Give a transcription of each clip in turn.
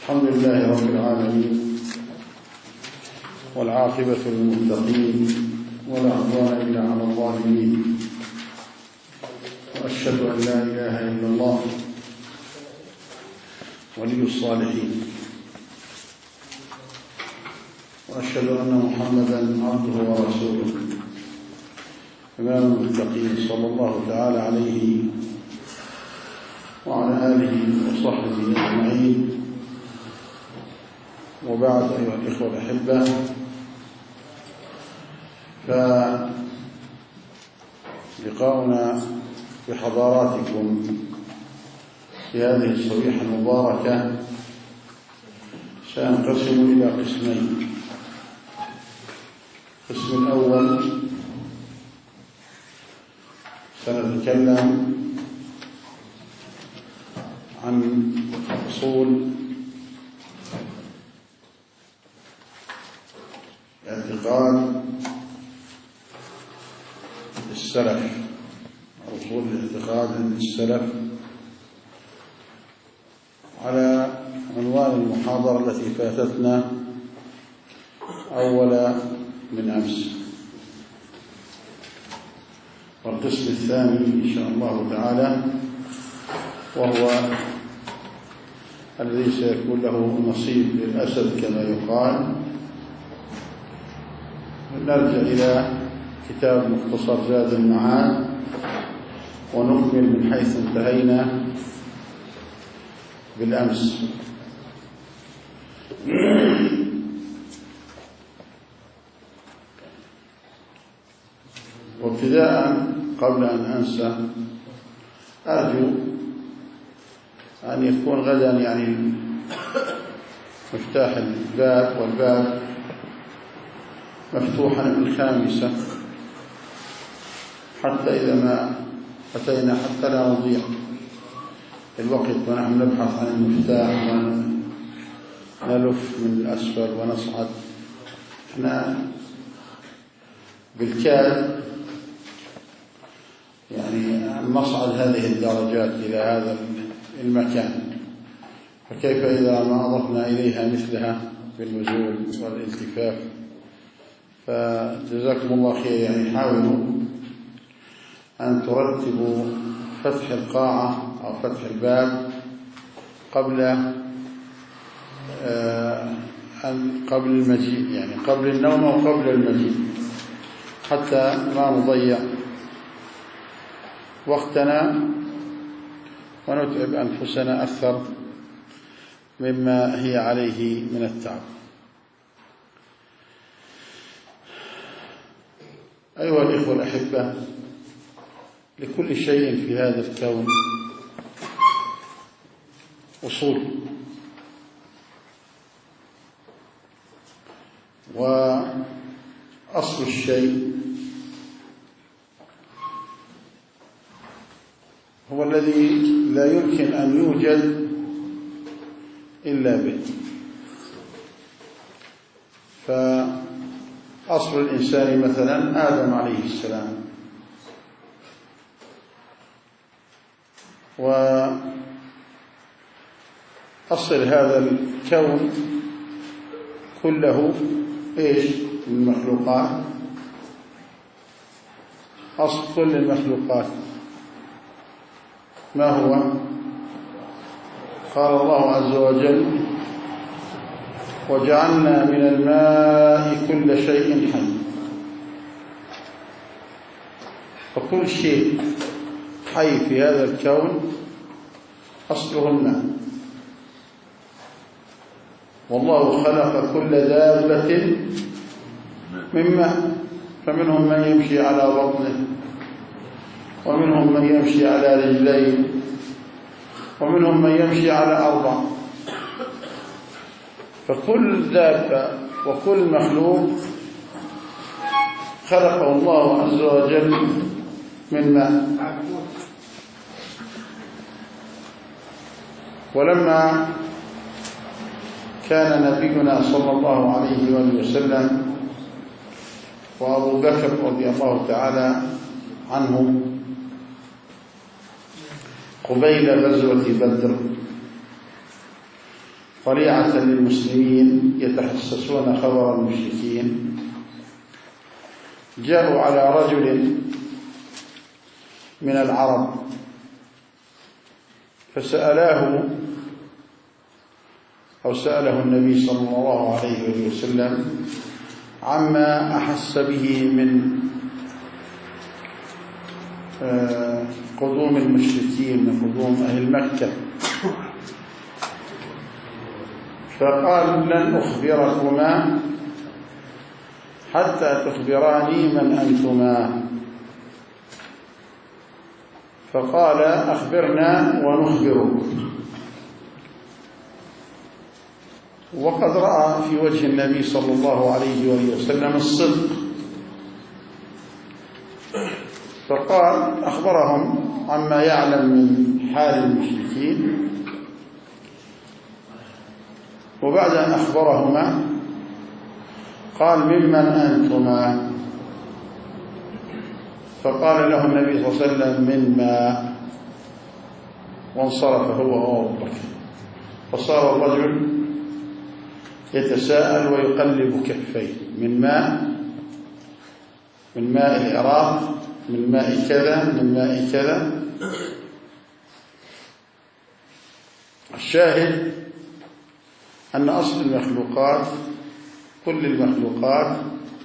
الحمد لله رب العالمين، والعاقبة للمتقين، ولا عدوان إلا على الظالمين، وأشهد أن لا إله إلا الله ولي الصالحين، وأشهد أن محمدا عبده ورسوله إمام المتقين صلى الله تعالى عليه وعلى آله وصحبه أجمعين. وبعد، أيها الإخوة الأحبة، فلقاؤنا بحضراتكم في هذه الصبيحة المباركة سينقسم إلى قسمين. القسم الأول سنتكلم عن أصول اعتقاد السلف، أصول الاعتقاد عند السلف، على عنوان المحاضرة التي فاتتنا أول من أمس. والقسم الثاني إن شاء الله تعالى وهو الذي سيكون له نصيب للأسد كما يقال، نرجع إلى كتاب مختصر زاد المعاد ونكمل من حيث انتهينا بالأمس. وابتداء قبل أن أنسى، أرجو أن يكون غدا مفتاح الباب والباب مفتوحا من الخامسة، حتى إذا ما أتينا حتى لا نضيع الوقت ونحن نبحث عن المفتاح ونلف من الأسفل ونصعد. احنا بالكاد نصعد هذه الدرجات إلى هذا المكان، فكيف إذا ما أضفنا إليها مثلها بالنزول والالتفاف؟ فجزاكم الله خير. حاولوا أن ترتبوا فتح القاعة أو فتح الباب قبل المجيء، قبل النوم أو قبل المجيء، حتى ما نضيع وقتنا ونتعب أنفسنا أكثر مما هي عليه من التعب. أيها الإخوة الأحبة، لكل شيء في هذا الكون أصول، وأصل الشيء هو الذي لا يمكن أن يوجد إلا به. فأصل الإنسان مثلا آدم عليه السلام، وأصل هذا الكون كله إيش؟ من المخلوقات. أصل كل المخلوقات ما هو؟ قال الله عز وجل: وجعلنا من الماء كل شيء حي. فكل شيء حي في هذا الكون أصله الماء. والله خلق كل دابة من ماء، فمنهم من يمشي على بطنه، ومنهم من يمشي على رجلين، ومنهم من يمشي على أربع. فكل دابة وكل مخلوق خلقه الله عز وجل من ماء. ولما كان نبينا صلى الله عليه وسلم وأبو بكر رضي الله تعالى عنه قبيل غزوة بدر، طليعة للمسلمين يتحسسون خبر المشركين، جاءوا على رجل من العرب فسأله النبي صلى الله عليه وسلم عما أحس به من قدوم المشركين، من قدوم أهل مكة، فقال لن أخبركما حتى تخبراني من أنتما. فقال أخبرنا ونخبرك. وقد رأى في وجه النبي صلى الله عليه وسلم الصدق، فقال أخبرهم عما يعلم من حال المشركين، وبعد أن أخبرهما قال ممن أنتما؟ فقال له النبي صلى الله عليه وسلم من ماء، وانصرف هو وأبو بكر. فصار الرجل يتساءل ويقلب كفيه، من ماء، من ماء العراق، من ماء كذا، من ماء كذا. الشاهد أن أصل المخلوقات، كل المخلوقات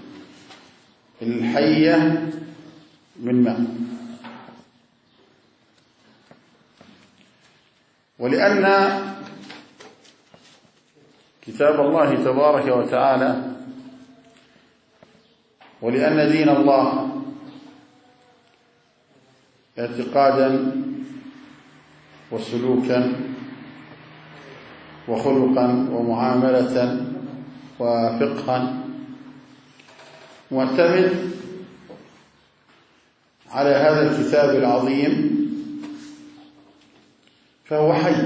الحية من ماء. ولأن كتاب الله تبارك وتعالى، ولأن دين الله اعتقادا وسلوكا وخلقا ومعاملة وفقها معتمد على هذا الكتاب العظيم، فهو حي.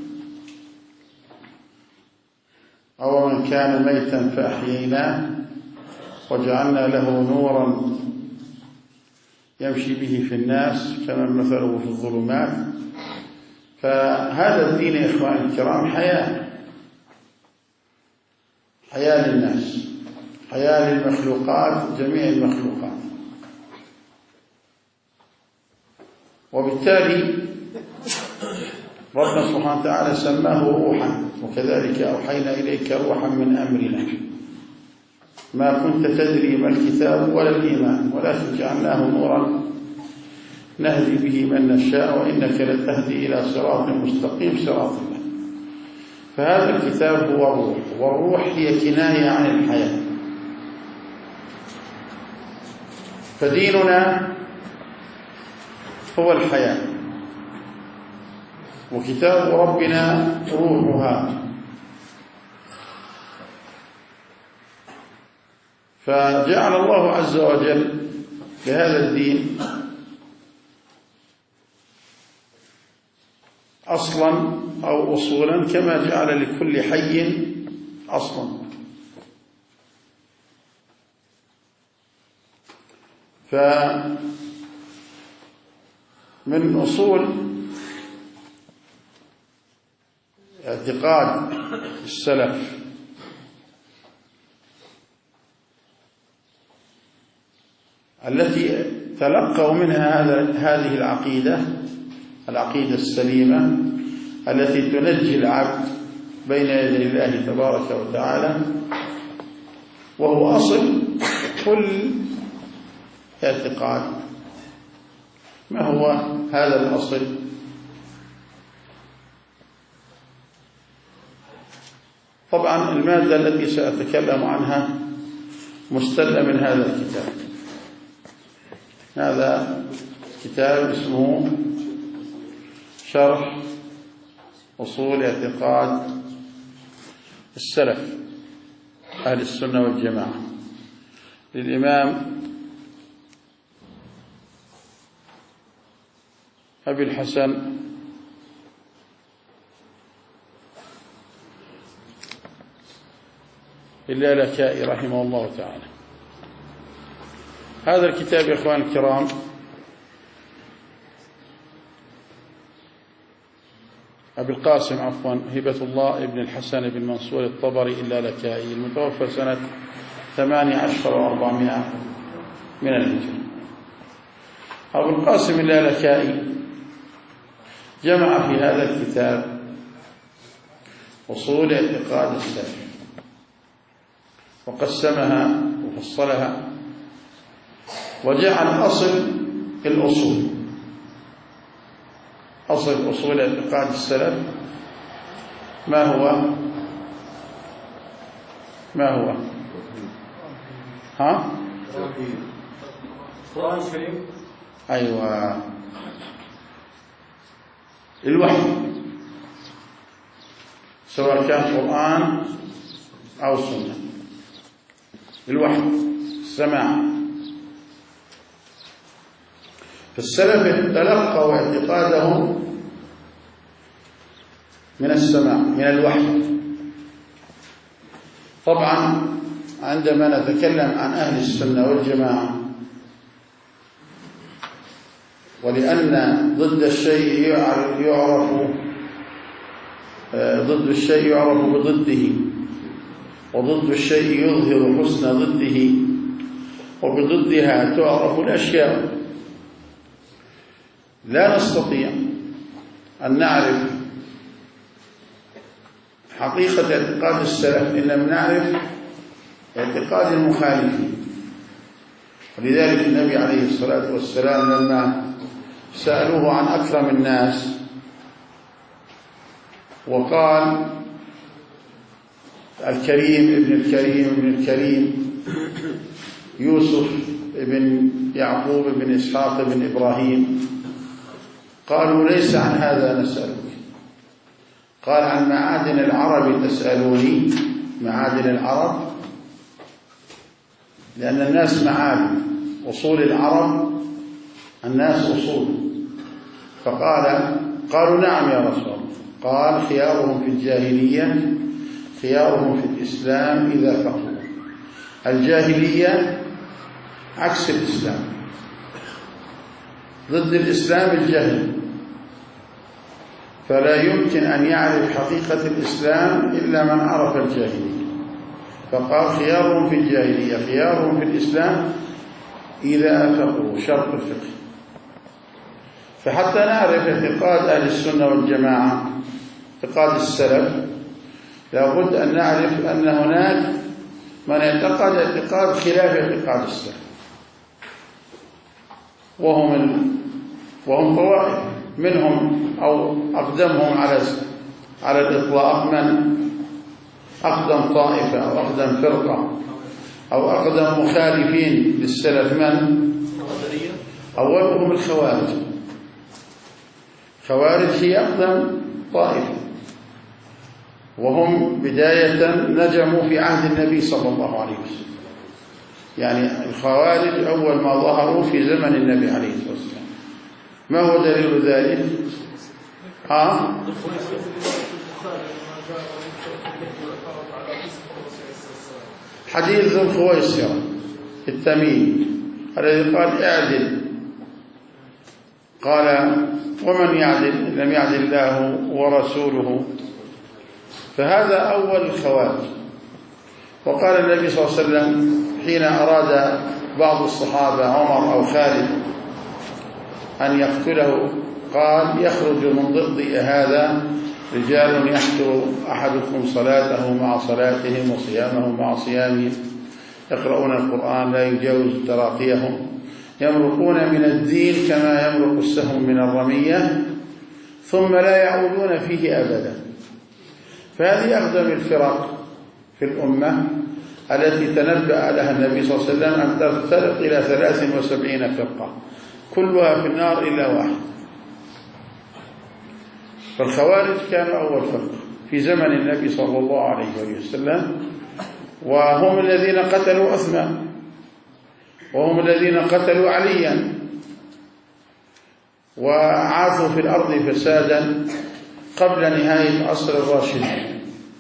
أو من كان ميتا فأحييناه وجعلنا له نورا يمشي به في الناس كمن مثله في الظلمات. فهذا الدين يا إخواني الكرام حياة للناس، حياة للمخلوقات، جميع المخلوقات. وبالتالي ربنا سبحانه وتعالى سماه روحا، وكذلك أوحينا إليك روحا من أمرنا ما كنت تدري ما الكتاب ولا الإيمان ولكن جعلناه نورا نهدي به من نشاء وإنك لتهدي إلى صراط مستقيم، صراط الله. فهذا الكتاب هو الروح، والروح هي كناية عن الحياة. فديننا هو الحياة، وكتاب ربنا روحها. فجعل الله عز وجل لهذا الدين أصلا أو أصولا، كما جعل لكل حي أصلا. فمن أصول اعتقاد السلف التي تلقوا منها هذه العقيدة السليمة التي تنجي العبد بين يدي الله تبارك وتعالى، وهو أصل كل اعتقاد. ما هو هذا الأصل؟ طبعا المادة التي سأتكلم عنها مستلة من هذا الكتاب. هذا كتاب اسمه شرح أصول اعتقاد السلف أهل السنة والجماعة للإمام أبي الحسن اللالكائي رحمه الله تعالى. هذا الكتاب يا إخوان الكرام أبي القاسم عفوا هبة الله ابن الحسن بن منصور الطبري اللالكائي المتوفى سنة 18 و400 من الهجرة. أبو القاسم اللالكائي جمع في هذا الكتاب أصول اعتقاد السلف وقسمها وفصلها وجعل أصل الأصول أصول اعتقاد السلف ما هو القرآن الكريم. أيوة الوحي سواء كان قرآن أو سنة. الوحي السماع. فالسلف تلقوا اعتقادهم من السماع من الوحي. طبعا عندما نتكلم عن أهل السنة والجماعة ولأن ضد الشيء يعرف بضده وضد الشيء يظهر حسن ضده وبضدها تعرف الأشياء. لا نستطيع أن نعرف حقيقة اعتقاد السلف إن لم نعرف اعتقاد المخالفين. ولذلك النبي عليه الصلاة والسلام لما سألوه عن أكرم الناس وقال الكريم ابن الكريم يوسف ابن يعقوب ابن إسحاق ابن إبراهيم، قالوا ليس عن هذا نسألك. قال عن معادن العرب تسألوني. معادن العرب لأن الناس معادن، أصول العرب الناس أصول. قالوا نعم يا رسول الله. قال خيارهم في الجاهلية خيارهم في الإسلام إذا فقهوا. الجاهلية عكس الإسلام، ضد الإسلام الجهل، فلا يمكن أن يعرف حقيقة الإسلام إلا من عرف الجاهلية. فقال خيارهم في الجاهلية خيارهم في الإسلام إذا فقهوا، شرط الفقه. فحتى نعرف اعتقاد أهل السنة والجماعة اعتقاد السلف لابد أن نعرف أن هناك من اعتقد اعتقاد خلاف اعتقاد السلف، وهم طوائف منهم أو أقدمهم على الإطلاق من أقدم طائفة أو أقدم فرقة أو أقدم مخالفين للسلف من أولهم الخوارج. خوارج هي أقدم طائفة، وهم بداية نجموا في عهد النبي صلى الله عليه وسلم. يعني الخوارج أول ما ظهروا في زمن النبي عليه الصلاة والسلام. ما هو دليل ذلك؟ حديث ذو الخويصرة التميمي الذي قال اعدل، قال ومن يعدل لم يعدل الله ورسوله. فهذا أول الخوارج. وقال النبي صلى الله عليه وسلم حين أراد بعض الصحابة عمر أو خالد أن يقتله قال يخرج من ضد هذا رجال يحتر أحدكم صلاته مع صلاتهم وصيامه مع صيامهم، يقرؤون القرآن لا يجاوز تراقيهم، يمرقون من الدين كما يمرق السهم من الرمية ثم لا يعودون فيه أبدا. فهذه أقدم الفرق في الأمة التي تنبأ لها النبي صلى الله عليه وسلم أن تفترق إلى 73 فرقة كلها في النار إلا واحد. فالخوارج كانوا أول فرقة في زمن النبي صلى الله عليه وسلم، وهم الذين قتلوا عثمان وهم الذين قتلوا عليا وعاثوا في الأرض فسادا قبل نهاية عصر الراشدين.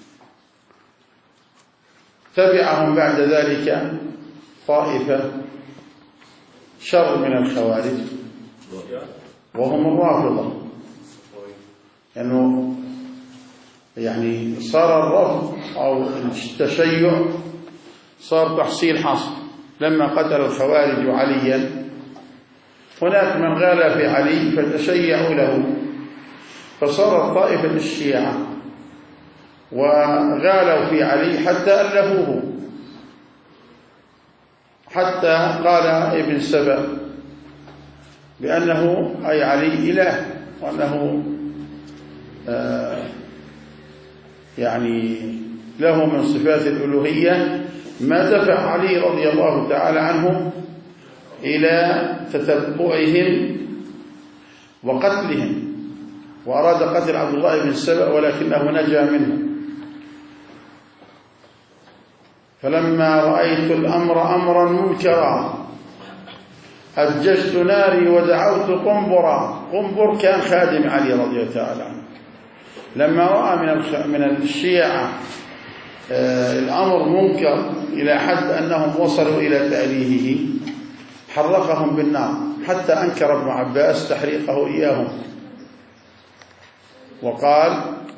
تبعهم بعد ذلك طائفة شر من الخوارج وهم الرافضة، لأنه يعني صار الرفض أو التشيع صار تحصيل حاصل. لما قتل الخوارج عليا هناك من غال في علي فتشيعوا له، فصارت طائفة الشيعة وغالوا في علي حتى ألفوه، حتى قال ابن سبأ بأنه أي علي إله، وأنه يعني له من صفات الألوهية ما دفع علي رضي الله تعالى عنه إلى تتبعهم وقتلهم، وأراد قتل عبد الله بن سبأ ولكنه نجا منه. فلما رأيت الأمر أمرا منكرا أججت ناري ودعوت قنبرا. قنبر كان خادم علي رضي الله تعالى عنه، لما رأى من الشيعة الأمر منكر إلى حد أنهم وصلوا إلى تأليهه حرقهم بالنار، حتى أنكر ابن عباس تحريقه إياهم وقال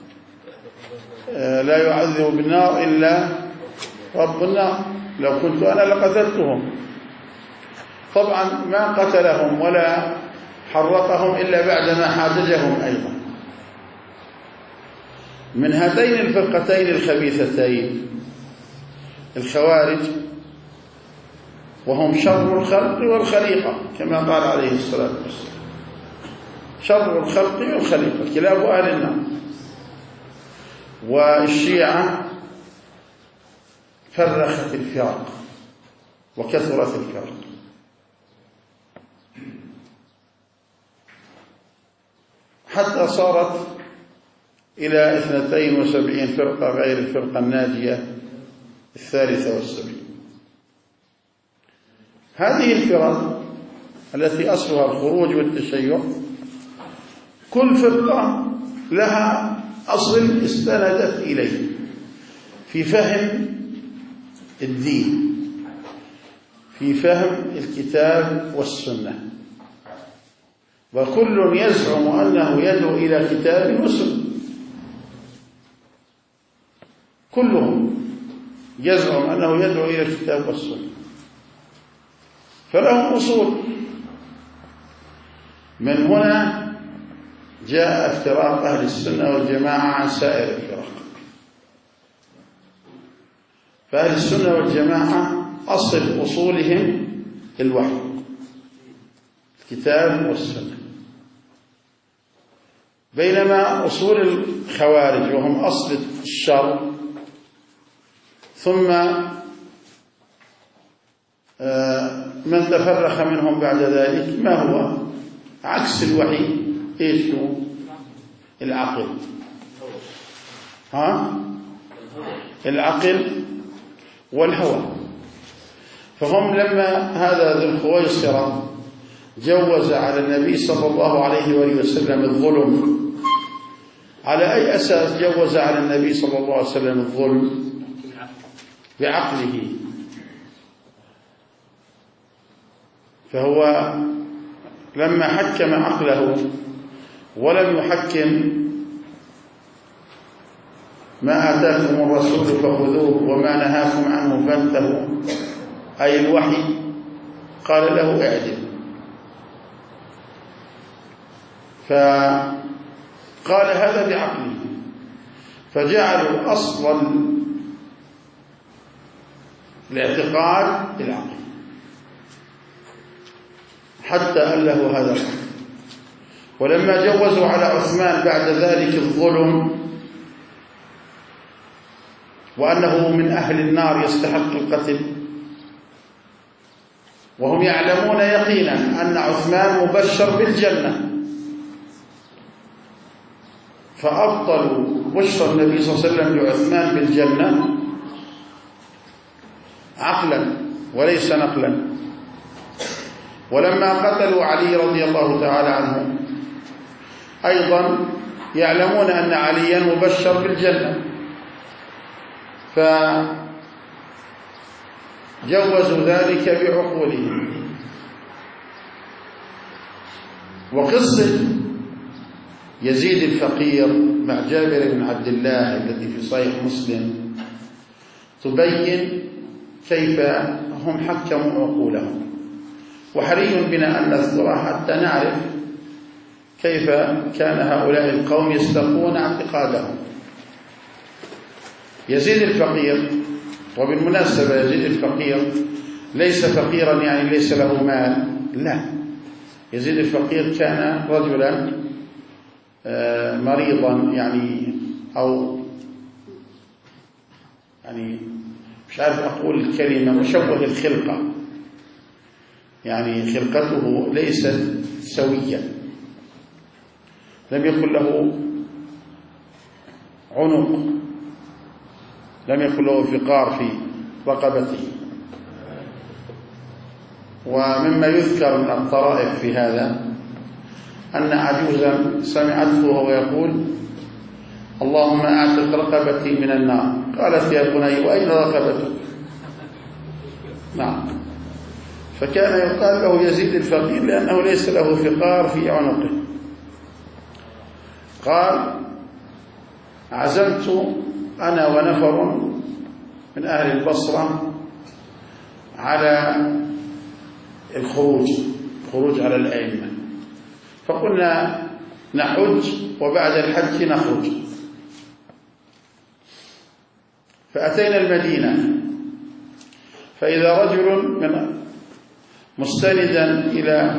لا يعذب بالنار إلا رب النار، لو كنت أنا لقتلتهم. طبعا ما قتلهم ولا حرقهم إلا بعدما حاججهم أيضا. من هاتين الفرقتين الخبيثتين الخوارج، وهم شر الخلق والخليقة كما قال عليه الصلاة والسلام، شر الخلق والخليقة كلاب أهل النار. والشيعة فرخت الفرق وكثرت الفرق، حتى صارت إلى 72 فرقة غير الفرقة الناجية 73. هذه الفرق التي أصلها الخروج والتشيع كل فرقة لها أصل استندت إليه في فهم الدين، في فهم الكتاب والسنة، وكل يزعم أنه يدعو إلى كتاب وسنة، كلهم يزعم أنه يدعو إلى الكتاب والسنة، فلهم أصول. من هنا جاء افتراق أهل السنة والجماعة عن سائر الفرق. فأهل السنة والجماعة أصل أصولهم الوحي، الكتاب والسنة، بينما أصول الخوارج وهم أصل الشر ثم من تفرخ منهم بعد ذلك ما هو عكس الوحي، ايش هو؟ العقل. العقل والهوى. فهم لما هذا ذو الخويصرة جوز على النبي صلى الله عليه وآله وسلم الظلم، على أي أساس جوز على النبي صلى الله عليه وسلم الظلم؟ بعقله. فهو لما حكم عقله ولم يحكم ما آتاكم الرسول فخذوه وما نهاكم عنه فانتهوا، أي الوحي، قال له اعدل. فقال هذا بعقله، فجعلوا أصل الاعتقاد بالعقل حتى أله هذا الحكم. ولما جوزوا على عثمان بعد ذلك الظلم وأنه من أهل النار يستحق القتل، وهم يعلمون يقينا أن عثمان مبشر بالجنة، فأبطلوا بشر النبي صلى الله عليه وسلم لعثمان بالجنة عقلا وليس نقلا. ولما قتلوا علي رضي الله تعالى عنه أيضا يعلمون أن عليا مبشر بالجنة، فجوزوا ذلك بعقولهم. وقصة يزيد الفقير مع جابر بن عبد الله الذي في صحيح مسلم تبين كيف هم حكموا عقولهم، وحري بنا أن نذكرها حتى نعرف كيف كان هؤلاء القوم يستقون اعتقادهم. يزيد الفقير، وبالمناسبة يزيد الفقير ليس فقيرا يعني ليس له مال، لا، يزيد الفقير كان رجلا مريضا يعني، أو يعني مش عارف أقول الكلمة، مشوه الخلقة، يعني خلقته ليست سوية، لم يكن له عنق، لم يكن له فقار في رقبته. ومما يذكر من الطرائف في هذا أن عجوزا سمعته وهو يقول: اللهم أعتق رقبتي من النار. قالت: يا بني وأين رقبتك؟ نعم. فكان يقال له يزيد الفقير لأنه ليس له فقار في عنقه. قال: عزمت أنا ونفر من أهل البصرة على الخروج على الأئمة، فقلنا نحج وبعد الحج نخرج. فأتينا المدينة فإذا رجل مستندا إلى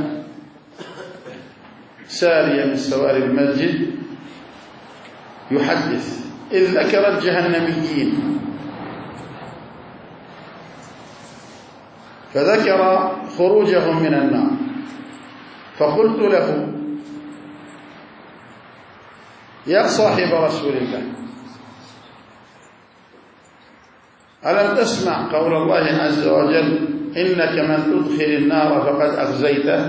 سارية من سواري المسجد يحدث، إذ ذكر الجهنميين، فذكر خروجهم من النار. فقلت له: يا صاحب رسول الله، ألم تسمع قول الله عز وجل: إنك من تدخل النار فقد أخزيته؟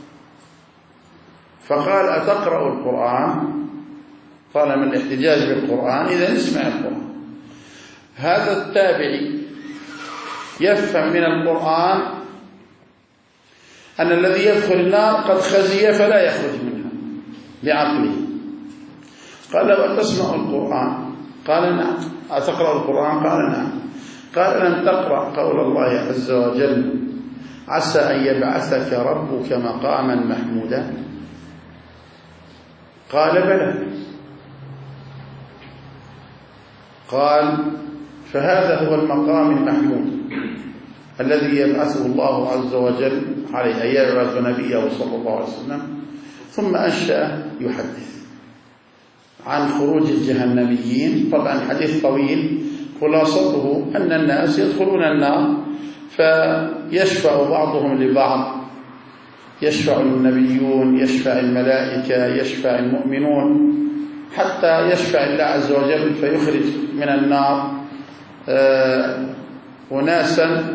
فقال: أتقرأ القرآن؟ قال: من الاحتجاج بالقرآن إذا اسمع القرآن. هذا التابعي يفهم من القرآن أن الذي يدخل النار قد خزي فلا يخرج منها بعقله. قال: له: أتسمع القرآن؟ قال: نعم. أتقرأ القرآن؟ قال: نعم. قال: لم تقرأ قول الله عز وجل: عسى أن يبعثك ربك مقاما محمودا؟ قال: بلى. قال: فهذا هو المقام المحمود الذي يبعثه الله عز وجل عليه، أي يبعث نبيه صلى الله عليه وسلم. ثم أنشأ يحدث عن خروج الجهنميين. طبعا حديث طويل، خلاصته أن الناس يدخلون النار فيشفع بعضهم لبعض، يشفع النبيون، يشفع الملائكة، يشفع المؤمنون، حتى يشفع الله عز وجل فيخرج من النار أناسا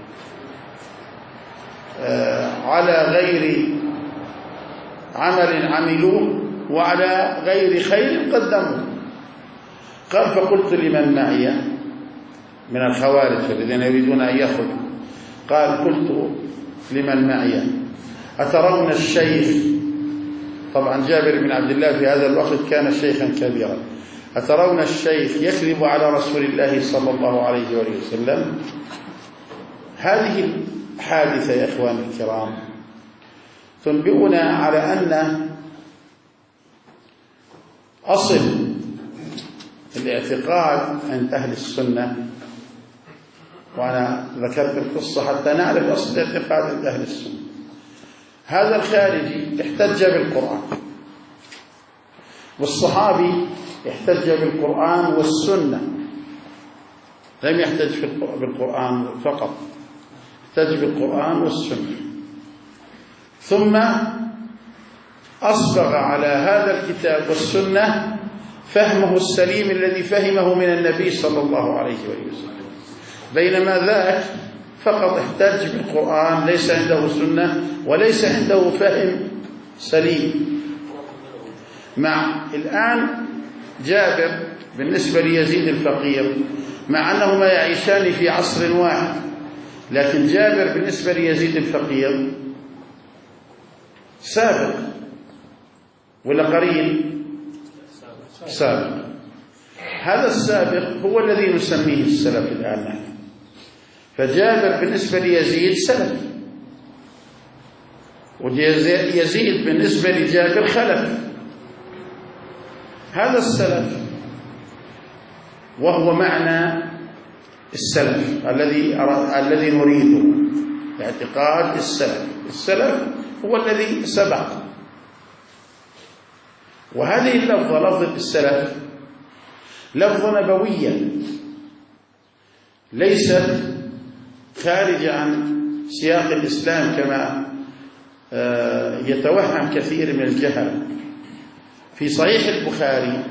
على غير عمل عملوه وعلى غير خير قدموه. قال: فقلت لمن معي من الخوارج الذين يريدون أن يخرجوا، قال: قلت لمن معي: أترون الشيخ، طبعا جابر بن عبد الله في هذا الوقت كان شيخا كبيرا، أترون الشيخ يكذب على رسول الله صلى الله عليه وآله وسلم؟ هذه الحادثة يا إخواني الكرام تنبئنا على أن أصل الاعتقاد عند أهل السنة، وأنا ذكرت القصة حتى نعرف أصل الاعتقاد عند أهل السنة. هذا الخارجي احتج بالقرآن، والصحابي احتج بالقرآن والسنة، لم يحتج بالقرآن فقط، احتج بالقرآن والسنة. ثم أصبغ على هذا الكتاب والسنة فهمه السليم الذي فهمه من النبي صلى الله عليه وسلم، بينما ذاك فقط احتج بالقرآن، ليس عنده سنة وليس عنده فهم سليم. مع الآن جابر بالنسبة ليزيد الفقير، مع أنهما يعيشان في عصر واحد، لكن جابر بالنسبة ليزيد الفقير سابق ولا قريب؟ سابق. هذا السابق هو الذي نسميه السلف الآن. فجابر بالنسبة ليزيد سلف، ويزيد بالنسبة لجابر خلف. هذا السلف وهو معنى السلف الذي نريده، اعتقاد السلف. السلف هو الذي سبق. وهذه اللفظة، لفظة السلف، لفظة نبوية ليست خارجة عن سياق الإسلام كما يتوهم كثير من الجهل. في صحيح البخاري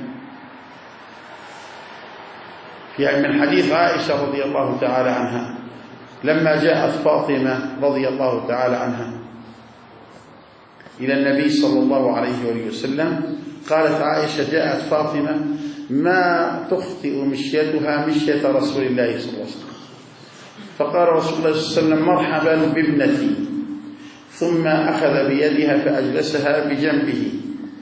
من حديث عائشة رضي الله تعالى عنها لما جاءت فاطمة رضي الله تعالى عنها إلى النبي صلى الله عليه وسلم، قالت عائشة: جاءت فاطمة ما تخطئ مشيتها مشية رسول الله صلى الله عليه وسلم. فقال رسول الله صلى الله عليه وسلم: مرحبا بابنتي. ثم أخذ بيدها فأجلسها بجنبه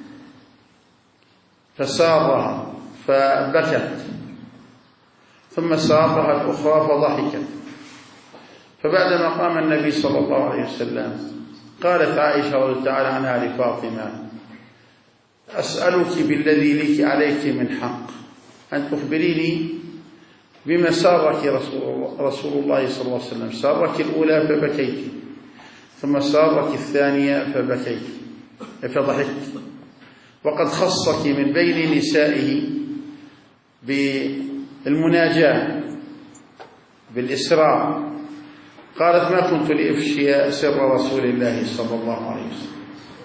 فسارها فبكت، ثم سارها الأخرى فضحكت. فبعدما قام النبي صلى الله عليه وسلم قالت عائشة رضي الله تعالى عنها لفاطمة: أسألك بالذي لك عليك من حق أن تخبريني بما سارك رسول الله صلى الله عليه وسلم. سارك الأولى فبكيت، ثم سارك الثانية فبكيت فضحكت، وقد خصك من بين نسائه بالمناجاة بالإسراء. قالت: ما كنت لأفشي سر رسول الله صلى الله عليه وسلم.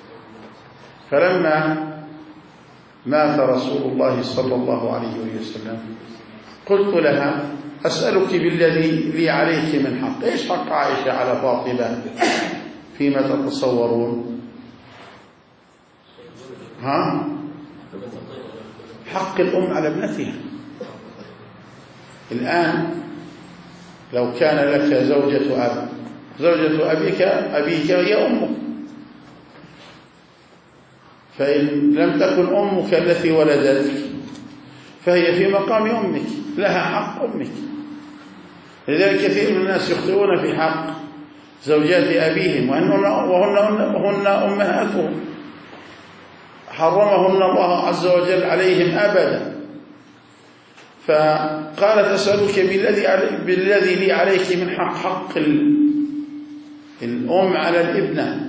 فلما مات رسول الله صلى الله عليه وسلم قلت لها: أسألك بالذي لي عليك من حق. إيش حق عائشة على فاطمة فيما تتصورون؟ حق الأم على ابنتها. الآن لو كان لك زوجة أب، زوجة أبيك هي أمك، فإن لم تكن أمك التي ولدتك فهي في مقام أمك، لها حق أمك. لذلك كثير من الناس يخطئون في حق زوجات أبيهم وهن أمهاتهم، حرمهن الله عز وجل عليهم أبدا. فقالت: أسألك بالذي لي عليك من حق الأم على الابنة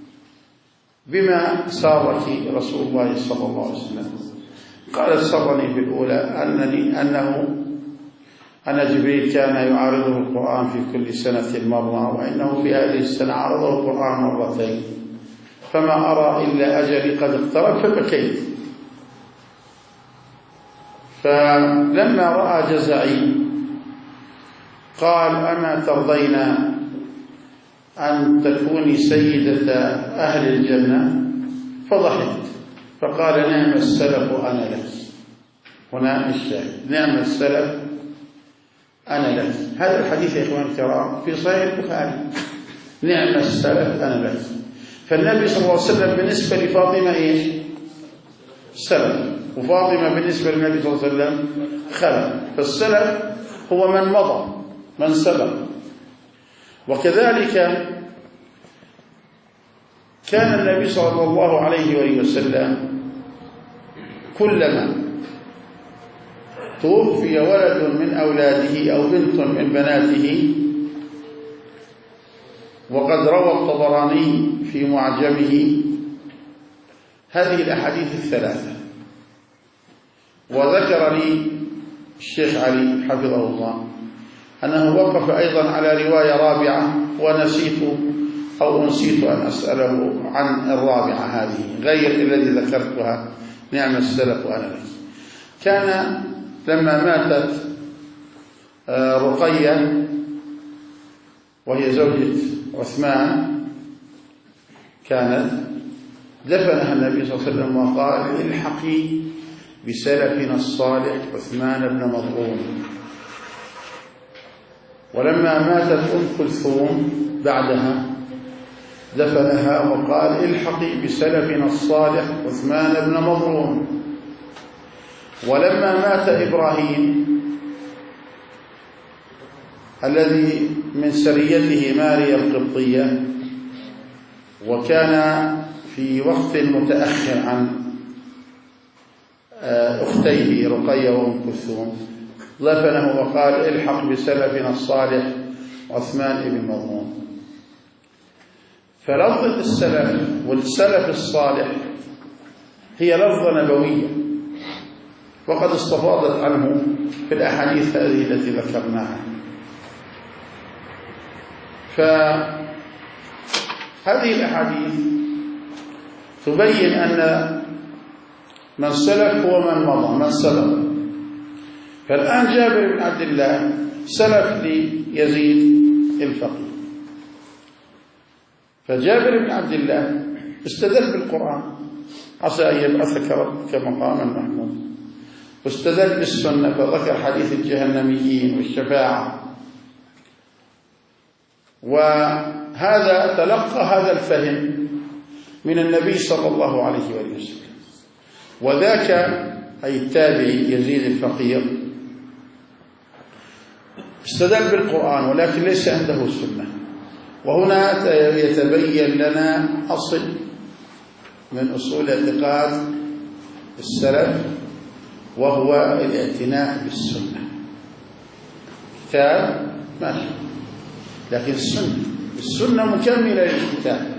بما سارك رسول الله صلى الله عليه وسلم. قالت: سرني بالأولى أن جبريل كان يعارضه القرآن في كل سنة مرة، وإنه في هذه السنة عرضه القرآن مرتين، فما أرى إلا أجلي قد اقترب، فبكيت. فلما رأى جزعي قال: أما ترضين أن تكوني سيدة أهل الجنة؟ فضحكت فقال: نعم السلف أنا لك. هنا الشاهد: نعم السلف أنا لك. هذا الحديث يا إخوان الكرام في صحيح البخاري: نعم السلف أنا لك. فالنبي صلى الله عليه وسلم بالنسبة لفاطمة إيش؟ سلف، وفاطمة بالنسبة للنبي صلى الله عليه وسلم خلف. فالسلف هو من مضى، من سبق. وكذلك كان النبي صلى الله عليه وسلم كلما توفي ولد من أولاده أو بنت من بناته، وقد روى الطبراني في معجمه هذه الأحاديث الثلاثة. وذكر لي الشيخ علي حفظه الله أنه وقف أيضا على رواية رابعة، ونسيت أن أسأله عن الرابعة هذه غير الذي ذكرتها: نعم السلف أنا لك. كان لما ماتت رقية وهي زوجة عثمان كانت، دفنها النبي صلى الله عليه وسلم وقال: الحقي بسلفنا الصالح عثمان بن مظعون. ولما ماتت كلثوم بعدها دفنها وقال: الحقي بسلفنا الصالح عثمان بن مظعون. ولما مات إبراهيم الذي من سريته ماريا القبطية، وكان في وقت متأخر عن أختيه رقية وأم كلثوم، دفنه وقال: الحق بسلفنا الصالح عثمان بن مظعون. فلفظة السلف والسلف الصالح هي لفظة نبوية، وقد استفاضت عنه في الأحاديث هذه التي ذكرناها. فهذه الأحاديث تبين أن من سلف هو من مضى، من سبق. فالآن جابر بن عبد الله سلف ليزيد الفقيه، فجابر بن عبد الله استدل بالقرآن: عسى أن يبعثك ربك مقاما محمودا، واستدل بالسنة فذكر حديث الجهنميين والشفاعة. وهذا تلقى هذا الفهم من النبي صلى الله عليه وسلم، وذاك أي التابعي يزيد الفقير استدل بالقرآن ولكن ليس عنده سنة. وهنا يتبين لنا أصل من أصول اعتقاد السلف، وهو الاعتناء بالسنة. كتاب ماشي، لكن السنة مكملة للكتاب.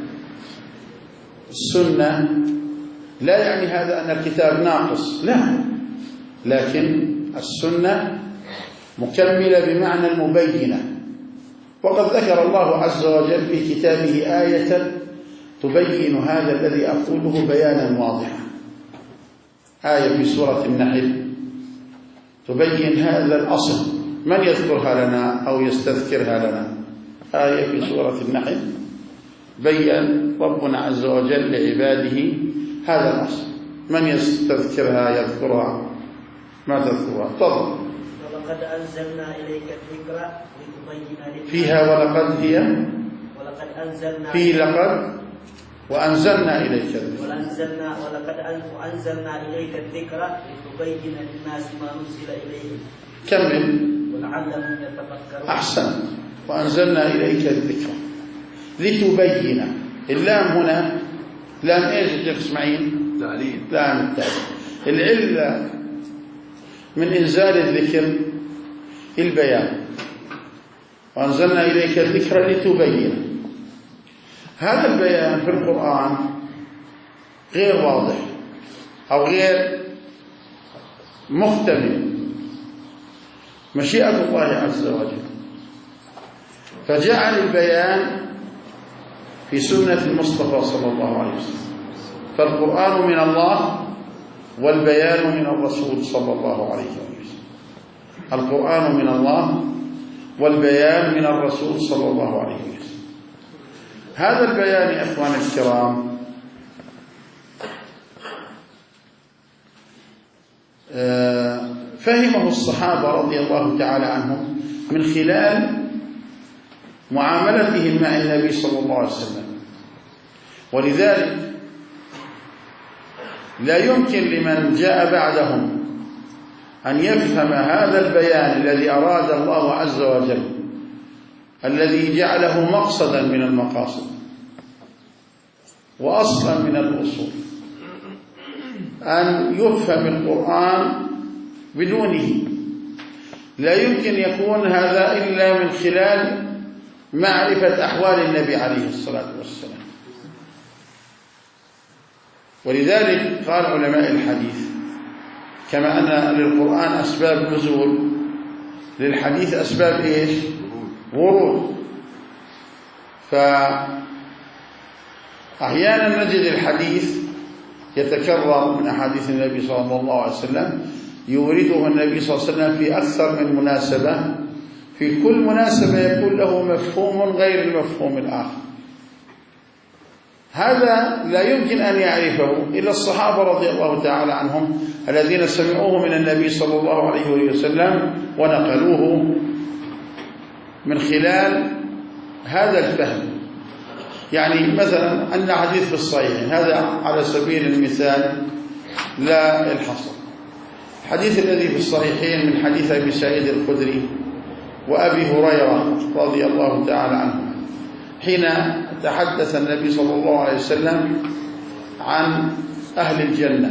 السنة لا يعني هذا أن الكتاب ناقص، لا، لكن السنة مكملة بمعنى المبينة. وقد ذكر الله عز وجل في كتابه آية تبين هذا الذي أقوله بيانا واضحا. آية في سورة النحل تبين هذا الأصل. من يذكرها لنا أو يستذكرها لنا؟ آية في سورة النحل بين ربنا عز وجل لعباده هذا الأصل. من يستذكرها يذكرها؟ ما تذكرها؟ تفضل. ولقد أنزلنا إليك الذكر لتبين فيها ولقد هي ولقد أنزلنا في لقد وأنزلنا إليك الذكر ولقد أنزلنا إليك الذكر لتبين للناس ما نزل إليهم. كمل. ولعلهم يتفكرون. أحسن. وأنزلنا إليك الذكر لتبين. اللام هنا لام إيش يا شيخ إسماعيل؟ تعليل. لام التعليل. العلة من إنزال الذكر البيان. وأنزلنا إليك الذكر لتبين. هذا البيان في القرآن غير واضح أو غير مكتمل، مشيئة الله عز وجل، فجعل البيان في سنة المصطفى صلى الله عليه وسلم. فالقرآن من الله والبيان من الرسول صلى الله عليه وسلم. القرآن من الله والبيان من الرسول صلى الله عليه وسلم. هذا البيان يا إخوان الكرام فهمه الصحابة رضي الله تعالى عنهم من خلال معاملتهم مع النبي صلى الله عليه وسلم. ولذلك لا يمكن لمن جاء بعدهم أن يفهم هذا البيان الذي أراد الله عز وجل، الذي جعله مقصدا من المقاصد وأصلا من الأصول، أن يفهم القرآن بدونه. لا يمكن يكون هذا إلا من خلال معرفة أحوال النبي عليه الصلاة والسلام. ولذلك قال علماء الحديث كما أن للقرآن أسباب نزول، للحديث أسباب إيش؟ ورود. فأحيانا نجد الحديث يتكرر من أحاديث النبي صلى الله عليه وسلم، يورده النبي صلى الله عليه وسلم في أكثر من مناسبة، في كل مناسبة يكون له مفهوم غير المفهوم الآخر. هذا لا يمكن أن يعرفه إلا الصحابة رضي الله تعالى عنهم الذين سمعوه من النبي صلى الله عليه وسلم ونقلوه من خلال هذا الفهم. يعني مثلا أن حديث في الصحيح، هذا على سبيل المثال لا الحصر، الحديث الذي في الصحيحين من حديث أبي سعيد الخدري وأبي هريرة رضي الله تعالى عنه، حين تحدث النبي صلى الله عليه وسلم عن أهل الجنة،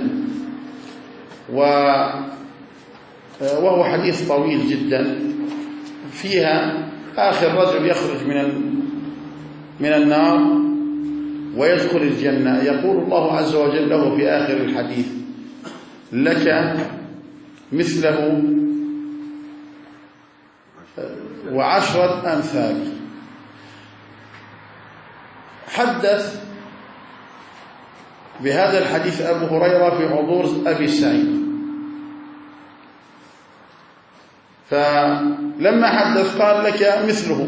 وهو حديث طويل جدا، فيها آخر رجل يخرج من النار ويدخل الجنة، يقول الله عز وجل له في آخر الحديث: لك مثله و10 أمثال. حدث بهذا الحديث أبو هريرة في حضور أبي سعيد، فلما حدث قال: لك مثله،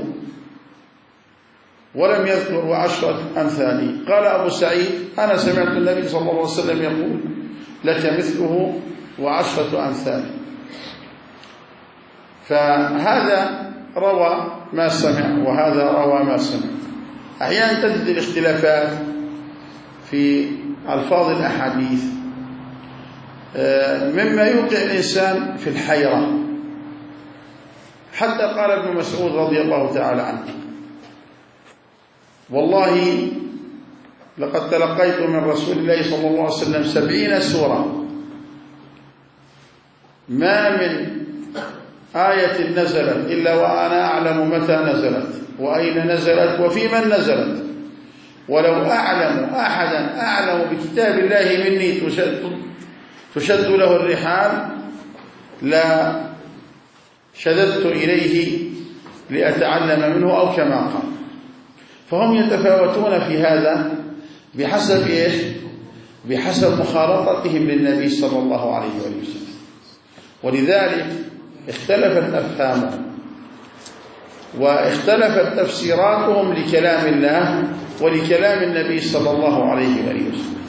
ولم يذكر 10 أمثاله. قال أبو سعيد: أنا سمعت النبي صلى الله عليه وسلم يقول: لك مثله و10 أمثاله. فهذا روى ما سمع وهذا روى ما سمع. أحيانا تجد الاختلافات في ألفاظ الأحاديث مما يوقع الإنسان في الحيرة. حتى قال ابن مسعود رضي الله تعالى عنه: والله لقد تلقيت من رسول الله صلى الله عليه وسلم 70 سورة، ما من آية نزلت إلا وأنا أعلم متى نزلت وأين نزلت وفي من نزلت، ولو أعلم أحدا أعلم بكتاب الله مني تشد له الرحال لا شددت إليه لأتعلم منه، أو كما قال. فهم يتفاوتون في هذا بحسب إيش؟ بحسب مخالطتهم للنبي صلى الله عليه وسلم، ولذلك اختلفت أفهامهم واختلفت تفسيراتهم لكلام الله ولكلام النبي صلى الله عليه وسلم.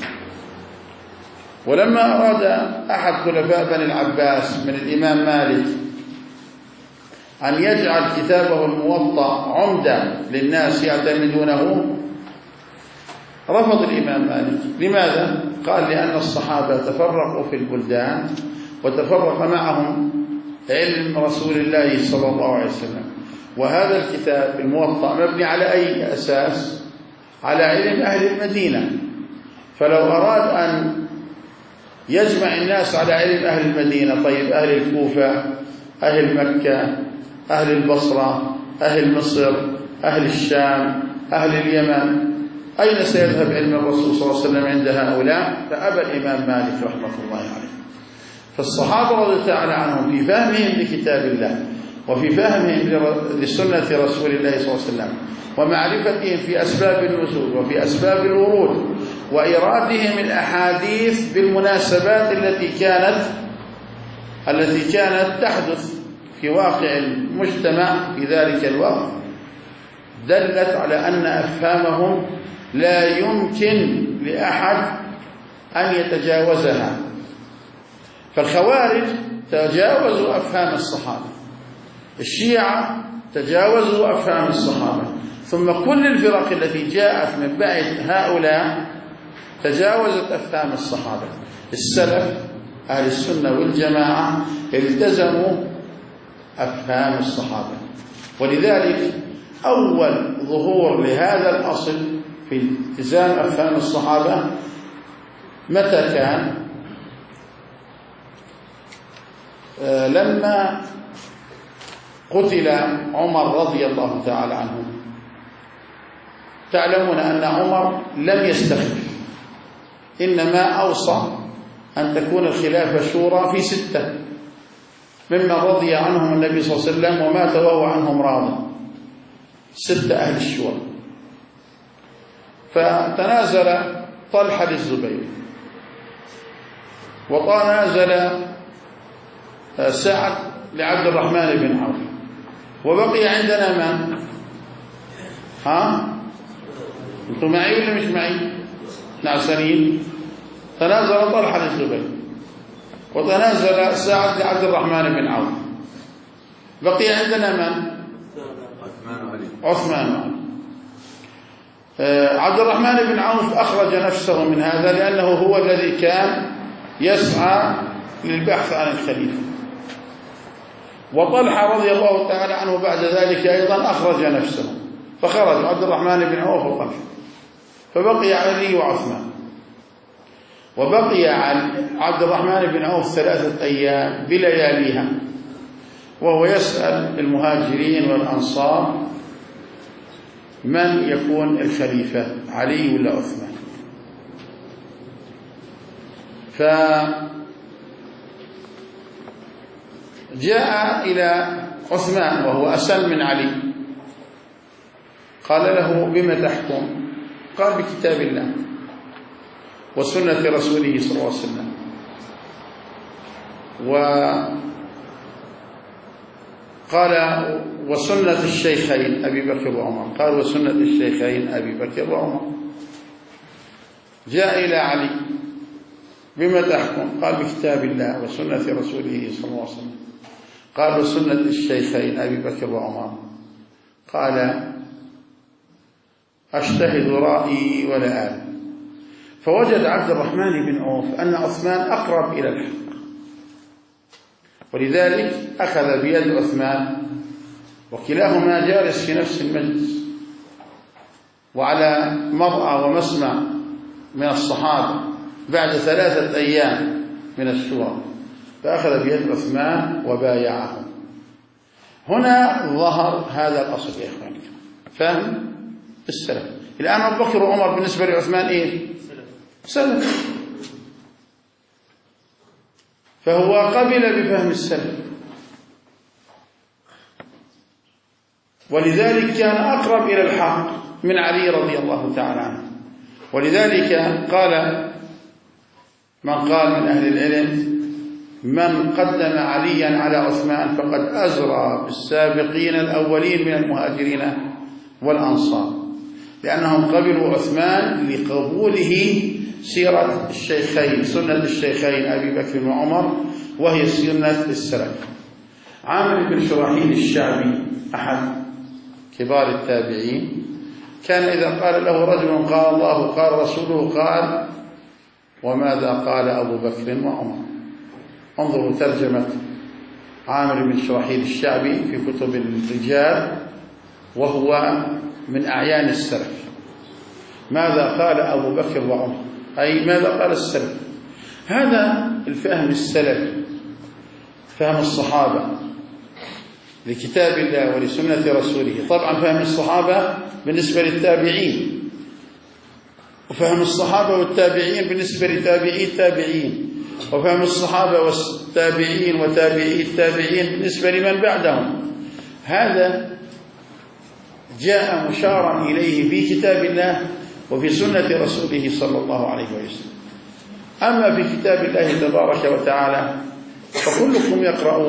ولما أراد أحد خلفاء بني العباس من الإمام مالك أن يجعل كتابه الموطأ عمدة للناس يعتمدونه، رفض الإمام مالك. لماذا؟ قال: لأن الصحابة تفرقوا في البلدان وتفرق معهم علم رسول الله صلى الله عليه وسلم، وهذا الكتاب الموطأ مبني على أي أساس؟ على علم أهل المدينة. فلو أراد أن يجمع الناس على علم أهل المدينة، طيب أهل الكوفة، أهل مكة، أهل البصرة، أهل مصر، أهل الشام، أهل اليمن، أين سيذهب علم الرسول صلى الله عليه وسلم عند هؤلاء؟ فأبى الإمام مالك رحمة الله عليه. فالصحابة رضي الله تعالى عنهم في فهمهم لكتاب الله وفي فهمهم لسنة رسول الله صلى الله عليه وسلم ومعرفتهم في أسباب النزول وفي أسباب الورود وإيرادهم الأحاديث بالمناسبات التي كانت تحدث في واقع المجتمع في ذلك الوقت، دلت على أن أفهامهم لا يمكن لأحد أن يتجاوزها. فالخوارج تجاوزوا أفهام الصحابة، الشيعة تجاوزوا أفهام الصحابة، ثم كل الفرق التي جاءت من بعد هؤلاء تجاوزت أفهام الصحابة. السلف أهل السنة والجماعة التزموا أفهام الصحابة، ولذلك أول ظهور لهذا الأصل في التزام أفهام الصحابة متى كان؟ لما قتل عمر رضي الله تعالى عنه. تعلمون أن عمر لم يستخلف، إنما أوصى أن تكون الخلافة شورى في 6 ممن رضي عنهم النبي صلى الله عليه وسلم ومات وهو عنهم راض، 6 أهل الشورى. فتنازل طلحة للزبير، وتنازل سعد لعبد الرحمن بن عوف، وبقي عندنا من؟ أنتم معي ولا مش معي؟ نعسانين. تنازل طلحة للزبير وتنازل سعد لعبد الرحمن بن عوف، بقي عندنا من؟ عثمان وعلي. عبد الرحمن بن عوف أخرج نفسه من هذا لأنه هو الذي كان يسعى للبحث عن الخليفة. وطلحة رضي الله تعالى عنه بعد ذلك أيضا أخرج نفسه، فخرج عبد الرحمن بن عوف وطلحة، فبقي علي وعثمان. وبقي عبد الرحمن بن عوف 3 أيام بلياليها وهو يسأل المهاجرين والأنصار من يكون الخليفة، علي ولا عثمان. فجاء إلى عثمان وهو أسن من علي، قال له بما تحكم؟ قال بكتاب الله وسنة رسوله صلى الله عليه وسلم، قال وسنة الشيخين أبي بكر وعمر، قال وسنة الشيخين أبي بكر وعمر. جاء إلى علي بما تحكم؟ قال بكتاب الله وسنة رسوله صلى الله عليه وسلم، قال وسنة الشيخين أبي بكر وعمر. قال أجتهد رأيي ولا آل. فوجد عبد الرحمن بن عوف أن عثمان أقرب إلى الحق، ولذلك أخذ بيد عثمان، وكلاهما جالس في نفس المجلس وعلى مرأى ومسمع من الصحابة بعد 3 أيام من الشورى، فأخذ بيد عثمان وبايعه. هنا ظهر هذا الأصل يا إخواني، فهم السلف. الآن أبو بكر وعمر بالنسبة لعثمان إيه؟ سلف، فهو قبل بفهم السلف، ولذلك كان أقرب إلى الحق من علي رضي الله تعالى عنه. ولذلك قال من قال من أهل العلم من قدم عليا على عثمان فقد أزرى بالسابقين الأولين من المهاجرين والأنصار، لأنهم قبلوا عثمان لقبوله سيرة الشيخين، سنة الشيخين أبي بكر وعمر، وهي سنة السلف. عامر بن شراحيل الشعبي أحد كبار التابعين كان إذا قال له رجل قال الله قال رسوله قال وماذا قال أبو بكر وعمر. انظروا ترجمة عامر بن شراحيل الشعبي في كتب الرجال، وهو من أعيان السلف. ماذا قال أبو بكر وعمر، أي ماذا قال السلف. هذا الفهم السلفي، فهم الصحابة لكتاب الله ولسنة رسوله. طبعا فهم الصحابة بالنسبة للتابعين، وفهم الصحابة والتابعين بالنسبة لتابعي التابعين، وفهم الصحابة والتابعين وتابعي التابعين بالنسبة لمن بعدهم. هذا جاء مشارا إليه في كتاب الله وفي سنة رسوله صلى الله عليه وسلم. أما في كتاب الله تبارك وتعالى فكلكم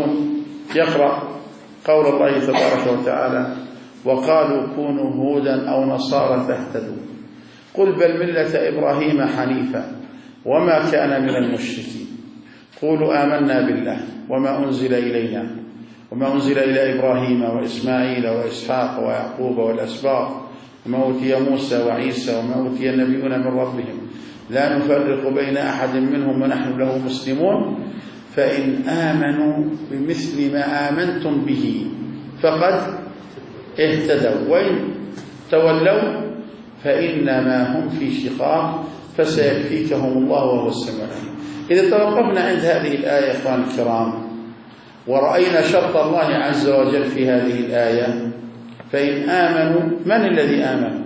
يقرأ قول الله تبارك وتعالى وقالوا كونوا هودا أو نصارى تهتدوا قل بل ملة إبراهيم حنيفا وما كان من المشركين قولوا آمنا بالله وما أنزل إلينا وما أنزل إلى إبراهيم وإسماعيل وإسحاق ويعقوب والأسباط وما أوتي موسى وعيسى وما أوتي النبيون من ربهم لا نفرق بين أحد منهم ونحن له مسلمون فإن آمنوا بمثل ما آمنتم به فقد اهتدوا وإن تولوا فإنما هم في شقاق فسيكفيكهم الله وهو السميع العليم. إذا توقفنا عند هذه الآية إخوان الكرام ورأينا شرط الله عز وجل في هذه الآية، فإن آمنوا، من الذي آمنوا؟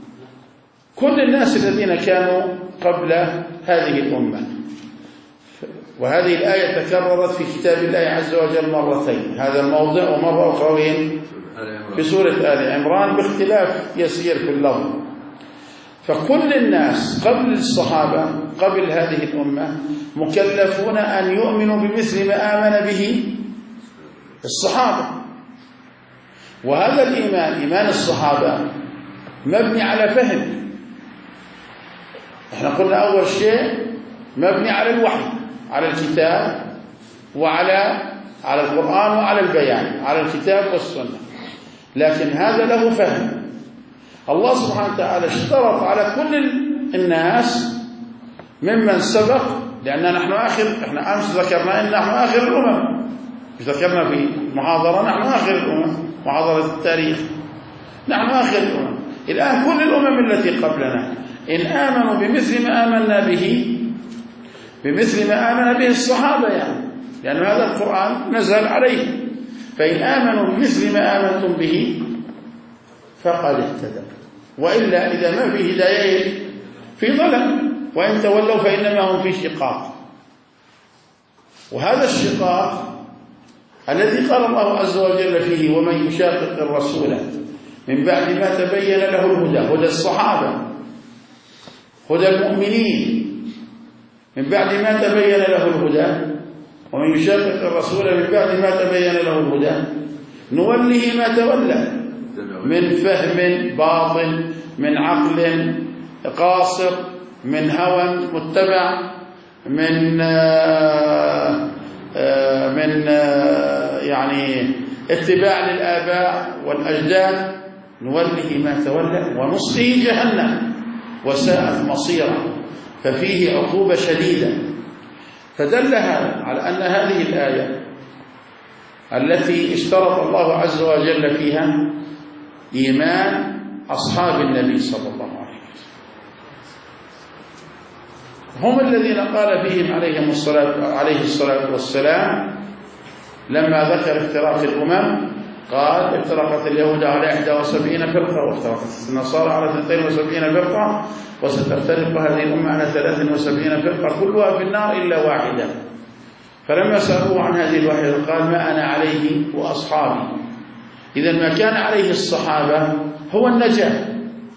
كل الناس الذين كانوا قبل هذه الأمة. وهذه الآية تكررت في كتاب الله عز وجل مرتين، هذا الموضع ومرة أخرى في سورة آل عمران باختلاف يسير في اللفظ. فكل الناس قبل الصحابة قبل هذه الأمة مكلفون أن يؤمنوا بمثل ما آمن به الصحابة. وهذا الإيمان إيمان الصحابة مبني على فهم. احنا قلنا أول شيء مبني على الوحي، على الكتاب وعلى القرآن وعلى البيان، على الكتاب والسنة. لكن هذا له فهم. الله سبحانه وتعالى اشترط على كل الناس ممن سبق لأننا نحن إحنا أمس ذكرنا أن نحن آخر الأمم، ذكرنا في محاضرة نحن آخر الأمم، محاضرة التاريخ، نحن آخر الأمم. الآن كل الأمم التي قبلنا إن آمنوا بمثل ما آمنا به، بمثل ما آمن به الصحابة، يعني لأن هذا القرآن نزل عليه، فإن آمنوا بمثل ما آمنتم به فقد اهتدوا، وإلا إذا ما في هداية في ضلال، وإن تولوا فإنما هم في شقاق. وهذا الشقاق الذي قال الله عز وجل فيه: ومن يشاقق الرسول من بعد ما تبين له الهدى، هدى الصحابة، هدى المؤمنين، من بعد ما تبين له الهدى، ومن يشاقق الرسول من بعد ما تبين له الهدى نوله ما تولى من فهم باطل، من عقل قاصر، من هوى متبع، من يعني اتباع للآباء والأجداد، نوله ما تولى ونصله جهنم وساءت مصيرا، ففيه عقوبة شديدة. فدل هذا على أن هذه الآية التي اشترط الله عز وجل فيها إيمان أصحاب النبي صلى الله عليه وسلم، هم الذين قال فيهم عليه الصلاة والسلام لما ذكر افتراق الأمم، قال: افترقت اليهود على 71 فرقة، وافترقت النصارى على 72 فرقة، وستفترق هذه الأمة على 73 فرقة، كلها في النار إلا واحدة. فلما سألوه عن هذه الواحدة قال: ما أنا عليه وأصحابي. إذا ما كان عليه الصحابة هو النجاة،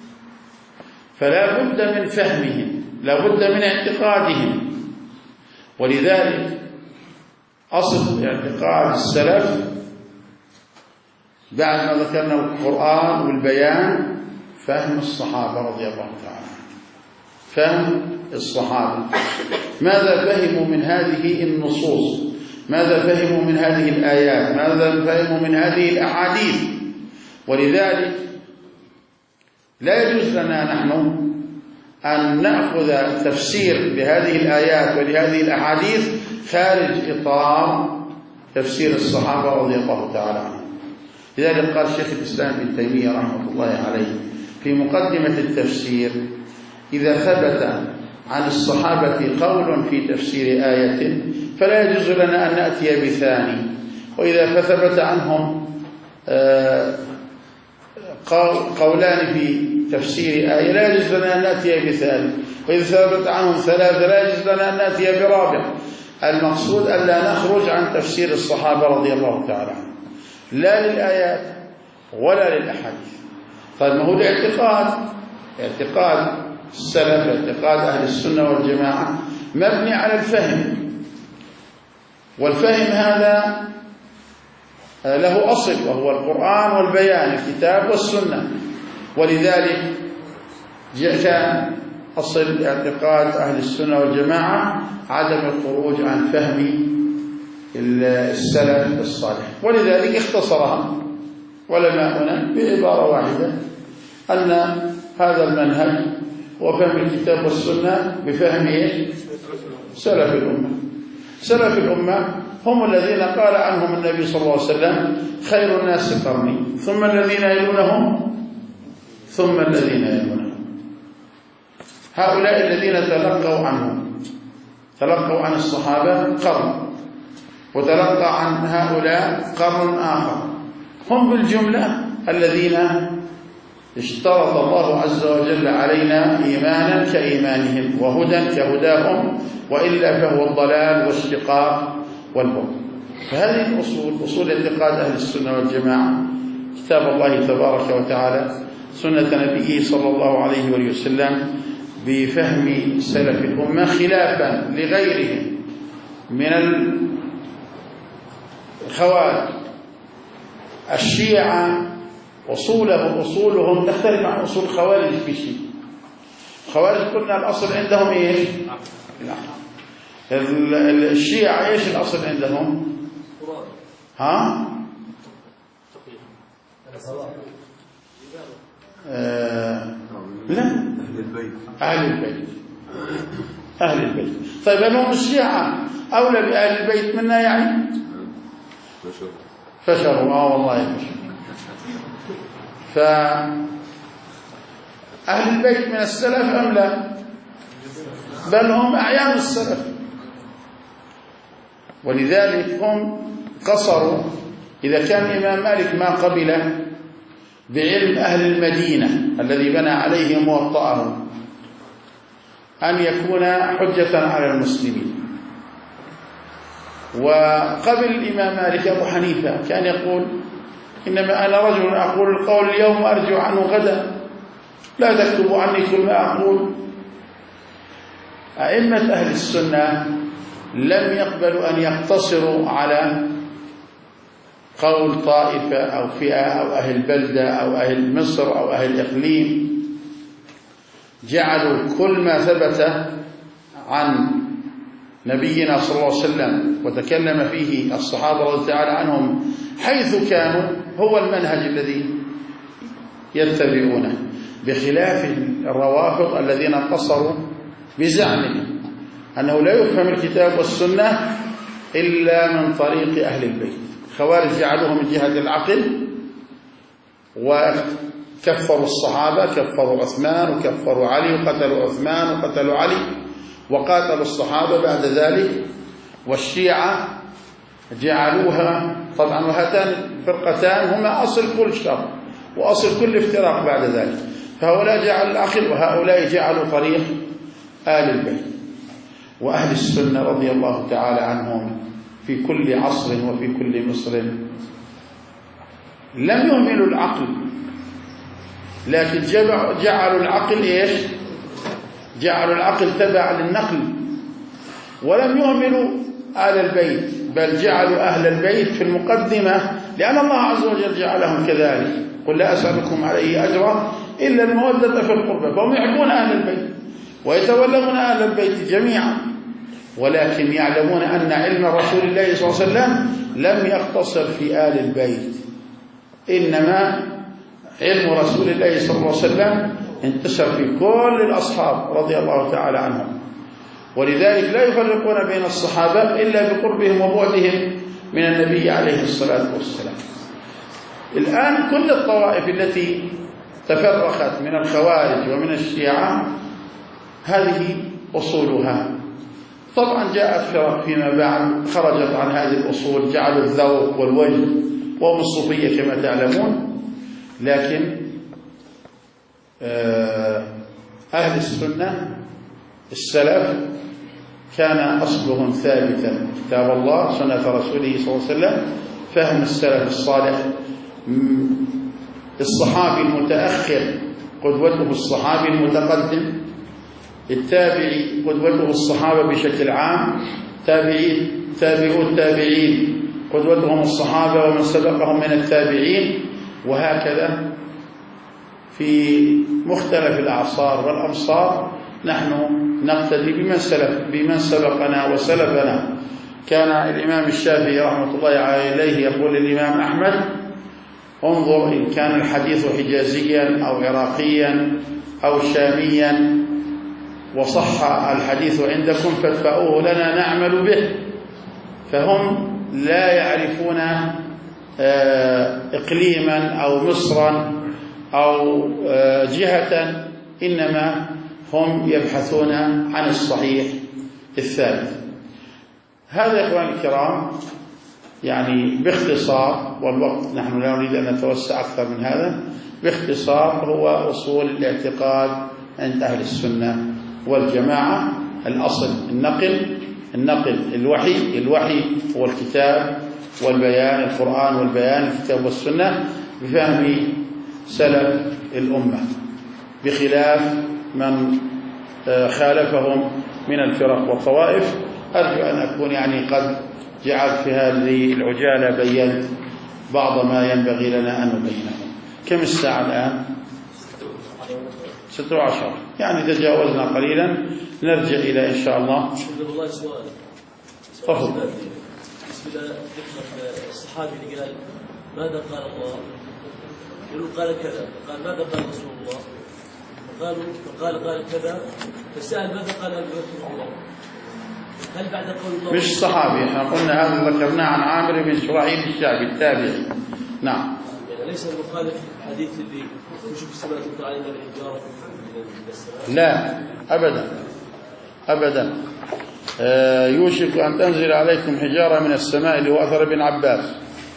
فلا بد من فهمهم، لا بد من اعتقادهم. ولذلك أصل اعتقاد السلف بعد ما ذكرنا القرآن والبيان فهم الصحابة رضي الله تعالى، فهم الصحابة، ماذا فهموا من هذه النصوص، ماذا فهموا من هذه الآيات، ماذا فهموا من هذه الأحاديث. ولذلك لا يجوز لنا نحن أن نأخذ تفسير لهذه الآيات ولهذه الأحاديث خارج إطار تفسير الصحابة رضي الله تعالى عنهم. لذلك قال شيخ الإسلام ابن تيمية رحمه الله عليه في مقدمة التفسير: إذا ثبت عن الصحابة قول في تفسير آية فلا يجوز لنا أن نأتي بثاني، وإذا فثبت عنهم قولان في تفسير آية لا يجوز لنا أن نأتي بثالث، وإذا ثبت عنهم ثلاثة لا يجوز لنا أن نأتي برابع. المقصود ألا نخرج عن تفسير الصحابة رضي الله تعالى عنهم، لا للآيات ولا للأحاديث. فما هو اعتقاد السلف، اعتقاد أهل السنة والجماعة مبني على الفهم، والفهم هذا له أصل وهو القرآن والبيان، الكتاب والسنة. ولذلك كان أصل اعتقاد أهل السنة والجماعة عدم الخروج عن فهم السلف الصالح، ولذلك اختصرها علماؤنا بعبارة واحدة: أن هذا المنهج وفهم الكتاب والسنة بفهم سلف الأمة. سلف الأمة هم الذين قال عنهم النبي صلى الله عليه وسلم: خير الناس قرني ثم الذين يلونهم ثم الذين يلونهم. هؤلاء الذين تلقوا عن الصحابة قرن، وتلقى عن هؤلاء قرن آخر، هم بالجملة الذين اشترط الله عز وجل علينا إيمانا كإيمانهم وهدى كهداهم، وإلا فهو الضلال والشقاق والبعد. فهذه الأصول، أصول اعتقاد أهل السنة والجماعة: كتاب الله تبارك وتعالى، سنة نبيه صلى الله عليه وسلم، بفهم سلف الأمة، خلافا لغيرهم من الخوارج. الشيعة أصولهم تختلف عن أصول الخوارج في شيء. الخوارج قلنا الأصل عندهم إيش؟ الشيعة إيش الأصل عندهم؟ ها؟ لا، أهل البيت. أهل البيت. طيب هل هم الشيعة أولى بأهل البيت منا يعني؟ فشروا والله فشروا. فأهل البيت من السلف أم لا؟ بل هم أعيان السلف، ولذلك هم قصروا. إذا كان الإمام مالك ما قبل بعلم أهل المدينة الذي بنى عليه موطأه أن يكون حجة على المسلمين، وقبل الإمام مالك أبو حنيفة كان يقول إنما أنا رجل أقول القول اليوم وأرجع عنه غدا، لا تكتبوا عني كل ما أقول. أئمة أهل السنة لم يقبلوا أن يقتصروا على قول طائفة أو فئة أو أهل بلدة أو أهل مصر أو أهل إقليم، جعلوا كل ما ثبت عن نبينا صلى الله عليه وسلم وتكلم فيه الصحابة رضي الله تعالى عنهم حيث كانوا هو المنهج الذي يتبعونه، بخلاف الروافض الذين قصروا بزعمهم أنه لا يفهم الكتاب والسنة إلا من طريق أهل البيت. خوارج جعلوه من جهة العقل وكفروا الصحابة، كفروا عثمان وكفروا علي وقتلوا عثمان وقتلوا علي وقاتلوا الصحابة بعد ذلك. والشيعة جعلوها طبعا، وهاتان الفرقتان هما أصل كل شر وأصل كل افتراق بعد ذلك، فهؤلاء جعلوا العقل وهؤلاء جعلوا طريق آل البيت. وأهل السنة رضي الله تعالى عنهم في كل عصر وفي كل مصر لم يهملوا العقل، لكن جعلوا العقل إيش؟ جعلوا العقل تبع للنقل، ولم يهملوا آل البيت، بل جعلوا أهل البيت في المقدمة، لأن الله عز وجل جعلهم كذلك. قل لا أسألكم عليه أجرا إلا المودة في القربى، فهم يحبون أهل البيت ويتولون أهل البيت جميعا، ولكن يعلمون أن علم رسول الله صلى الله عليه وسلم لم يقتصر في آل البيت، إنما علم رسول الله صلى الله عليه وسلم انتشر في كل الأصحاب رضي الله تعالى عنهم، ولذلك لا يفرقون بين الصحابة إلا بقربهم وبعدهم من النبي عليه الصلاة والسلام. الآن كل الطوائف التي تفرقت من الخوارج ومن الشيعة هذه أصولها. طبعا جاءت فرق فيما بعد خرجت عن هذه الأصول، جعلوا الذوق والوجه وهم الصوفية كما تعلمون. لكن أهل السنة السلف كان أصلهم ثابتا، كتاب الله سنة رسوله صلى الله عليه وسلم، فهم السلف الصالح. الصحابي المتأخر قدوته الصحابي المتقدم، التابعي قدوته الصحابة بشكل عام، تابعو التابعين قدوتهم الصحابة ومن سبقهم من التابعين، وهكذا في مختلف الأعصار والأمصار نحن نقتدي بمن سبقنا وسلفنا. كان الإمام الشافعي رحمة الله عليه يقول للإمام أحمد: انظر إن كان الحديث حجازيا أو عراقيا أو شاميا وصح الحديث عندكم فادفعوه لنا نعمل به. فهم لا يعرفون إقليما أو مصرا أو جهة، إنما هم يبحثون عن الصحيح الثابت. هذا يا إخواني الكرام يعني باختصار، والوقت نحن لا نريد أن نتوسع أكثر من هذا، باختصار هو أصول الاعتقاد عند أهل السنة والجماعة. الأصل النقل الوحي هو الكتاب والبيان، القرآن والبيان، الكتاب والسنة بفهم سلف الأمة، بخلاف من خالفهم من الفرق والطوائف. أرجو أن أكون يعني قد جعلت في هذه العجالة بينت بعض ما ينبغي لنا أن نبينه. كم الساعة الآن؟ 16، يعني تجاوزنا قليلا. نرجع إلى إن شاء الله. والله سؤال. تفضل. بالنسبة للصحابي اللي قال ماذا قال الله؟ يقول قال كذا، قال ماذا قال رسول الله؟ قال كذا، فسأل ماذا قال أبو بكر الله؟ هل بعد قول الله مش صحابي، احنا قلنا هذا ذكرناه عن عامر بن شرحيل الشعبي التابعي. نعم. يعني ليس المخالف الحديث اللي يشوف السماء تمطر علينا بالحجارة من السماء؟ لا أبدا أبدا. يوشك أن تنزل عليكم حجارة من السماء اللي هو أثر ابن عباس.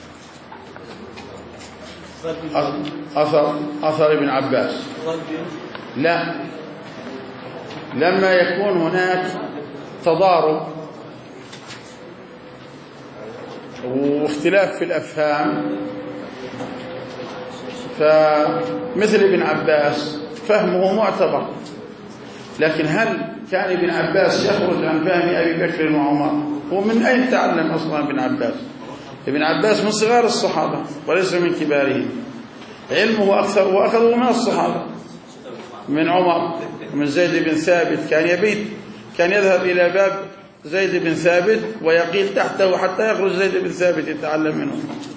أثر ابن عباس. لا، لما يكون هناك تضارب واختلاف في الأفهام، فمثل ابن عباس فهمه معتبر، لكن هل كان ابن عباس يخرج عن فهم أبي بكر وعمر؟ ومن أين تعلم أصلا ابن عباس؟ ابن عباس من صغار الصحابة وليس من كبارهم، علمه أكثر وأخذه من الصحابة، من عمر ومن زيد بن ثابت. كان يذهب إلى باب زيد بن ثابت ويقيل تحته حتى يخرج زيد بن ثابت يتعلم منه،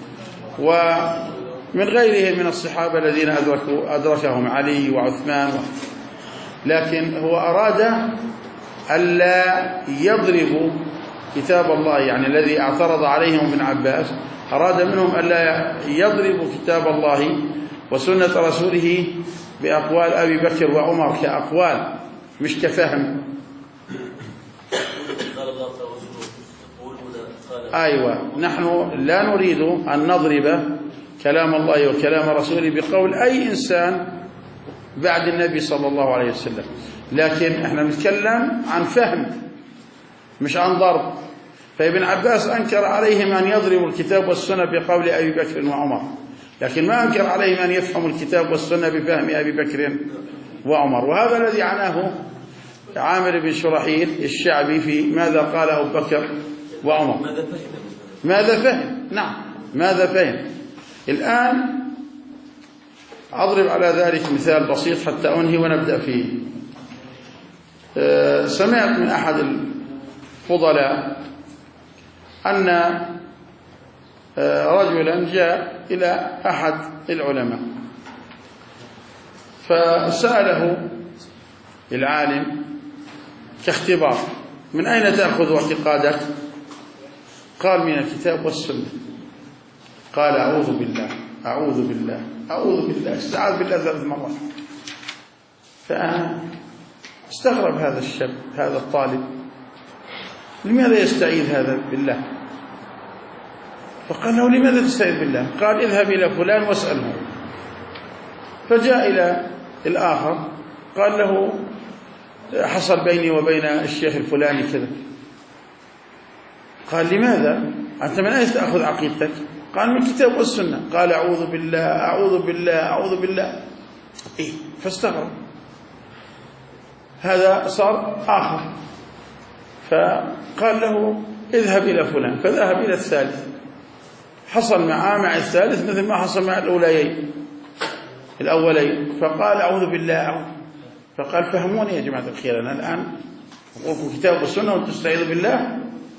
ومن غيرهم من الصحابة الذين أدركهم علي وعثمان. لكن هو أراد ألا يضربوا كتاب الله، يعني الذي اعترض عليهم ابن عباس أراد منهم ألا يضربوا كتاب الله وسنة رسوله بأقوال أبي بكر وعمر كأقوال مش كفهم. أيوة، نحن لا نريد أن نضرب كلام الله وكلام رسوله بقول أي إنسان بعد النبي صلى الله عليه وسلم، لكن احنا نتكلم عن فهم مش عن ضرب. فابن عباس أنكر عليهم أن يضربوا الكتاب والسنة بقول أبي بكر وعمر، لكن ما أنكر عليهم أن يفهموا الكتاب والسنة بفهم أبي بكر وعمر. وهذا الذي عناه عامر بن شرحيل الشعبي في ماذا قال أبو بكر وعمر. ماذا فهم؟ نعم، ماذا فهم. الآن أضرب على ذلك مثال بسيط حتى أنهي ونبدأ فيه. سمعت من أحد الفضلاء أن رجلا جاء إلى أحد العلماء فسأله العالم كاختبار: من أين تأخذ اعتقادك؟ قال: من الكتاب والسنة. قال: أعوذ بالله أعوذ بالله أعوذ بالله، استعاذ بالله 3 مرات. فاستغرب هذا الشاب، هذا الطالب، لماذا يستعيذ هذا بالله؟ فقال له: لماذا تستعيذ بالله؟ قال: اذهب إلى فلان واسأله. فجاء إلى الآخر قال له: حصل بيني وبين الشيخ الفلاني كذا. قال: لماذا؟ أنت من أين تأخذ عقيدتك؟ قال: من الكتاب والسنة. قال: أعوذ بالله أعوذ بالله أعوذ بالله. فاستغرب. هذا صار آخر، فقال له: اذهب إلى فلان. فذهب إلى الثالث، حصل معه مع الثالث مثل ما حصل مع الأولين. فقال: أعوذ بالله أعوذ. فقال: فهموني يا جماعة الخير، أنا الآن أقول كتاب والسنة وتستعيذ بالله.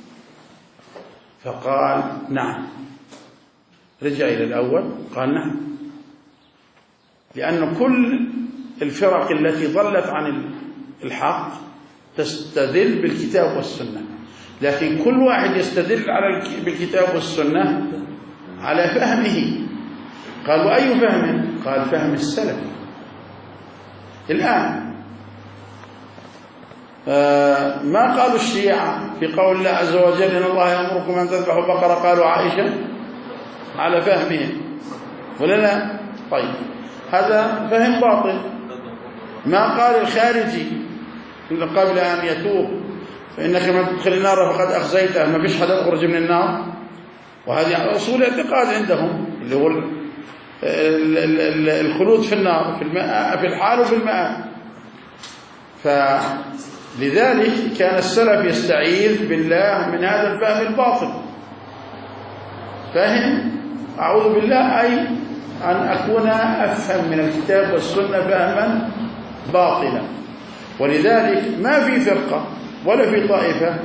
فقال: نعم. رجع إلى الأول قال: نعم، لأن كل الفرق التي ضلت عن الحق تستدل بالكتاب والسنة، لكن كل واحد يستدل بالكتاب والسنة على فهمه. قال: وأي فهم؟ قال: فهم السلف. الآن ما قالوا الشيعة في قول الله عز وجل: إن الله يأمركم أن تذبحوا بقرة، قالوا عائشة على فهمهم ولا لا؟ طيب، هذا فهم باطل. ما قال الخارجي قبل أن يتوب: فإنك من تدخل النار فقد أخزيته، ما فيش حدا يخرج من النار. وهذه أصول اعتقاد عندهم، اللي هو الخلود في النار، في الحال وفي المآل. فلذلك كان السلف يستعيذ بالله من هذا الفهم الباطل. فهم أعوذ بالله أي أن أكون أفهم من الكتاب والسنة فهما باطلا. ولذلك ما في فرقة ولا في طائفة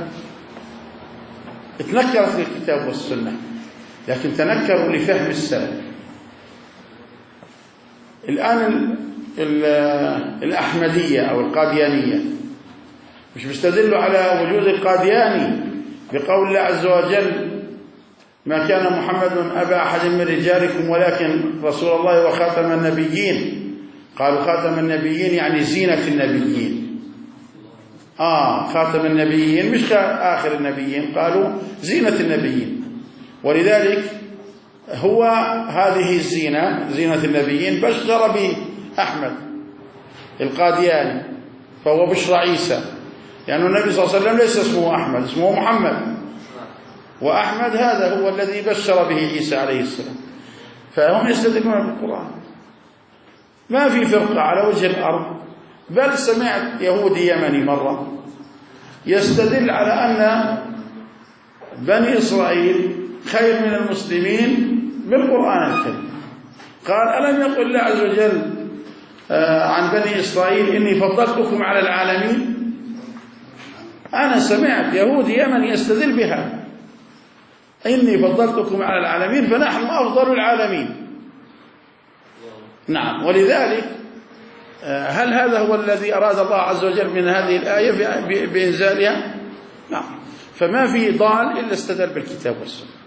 تنكرت للكتاب والسنة، لكن تنكروا لفهم السلف. الآن الأحمدية أو القاديانية، مش بيستدلوا على وجود القادياني بقول الله عز وجل ما كان محمد أبا أحد من رجالكم ولكن رسول الله وخاتم النبيين. قالوا خاتم النبيين يعني زينة النبيين. خاتم النبيين مش آخر النبيين، قالوا زينة النبيين. ولذلك هو هذه الزينة زينة النبيين بشر به أحمد القادياني، فهو بشر عيسى، لأن النبي صلى الله عليه وسلم ليس اسمه أحمد، اسمه محمد، وأحمد هذا هو الذي بشر به عيسى عليه السلام. فهم يستدلون بالقرآن. ما في فرقة على وجه الأرض، بل سمعت يهودي يمني مرة يستدل على أن بني إسرائيل خير من المسلمين بالقرآن الكريم. قال ألم يقل الله عز وجل عن بني إسرائيل إني فضلتكم على العالمين؟ أنا سمعت يهودي يمني يستدل بها، إني فضلتكم على العالمين فنحن أفضل العالمين. نعم. ولذلك هل هذا هو الذي أراد الله عز وجل من هذه الآية بإنزالها؟ نعم. فما في ضال إلا استدل بالكتاب والسنة.